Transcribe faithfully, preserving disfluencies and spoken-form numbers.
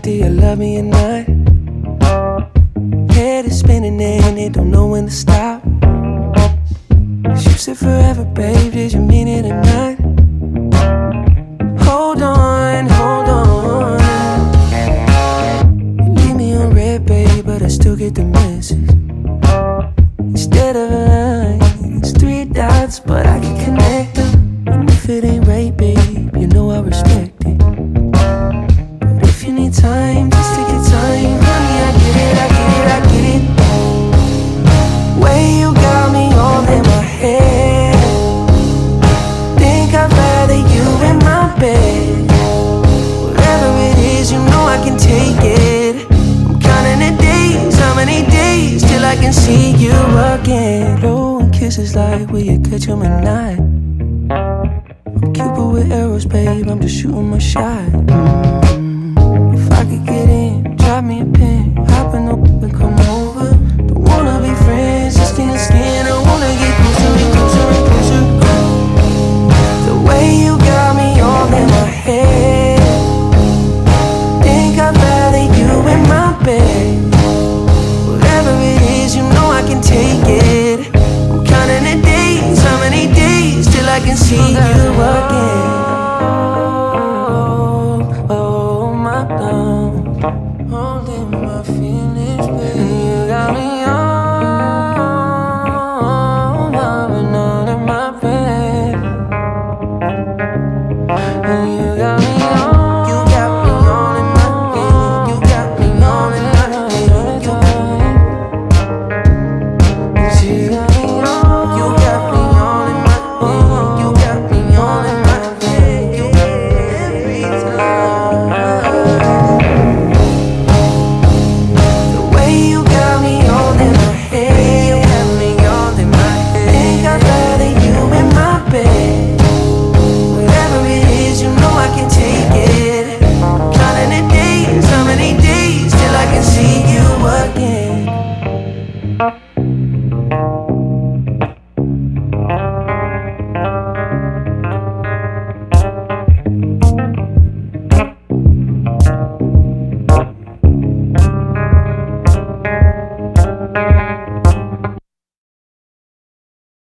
do you love me or not? Head is spinning and it don't know when to stop. You said forever, babe, did you mean it or not? Hold on, hold on. You leave me on red, babe, but I still get the message. Instead of a line, it's three dots, but I can connect them. And if it ain't right, babe, you know I respect it. But if you need time, just take your time. Honey, I get it, I get it, I get it. Way you got me all in my head. Think I'd rather you in my bed. Whatever it is, you know I can take it. I'm counting the days, how many days till I can see you again. Blowing kisses like will you catch 'em or not? I'm Cupid with arrows, babe, I'm just shooting my shot. mm-hmm.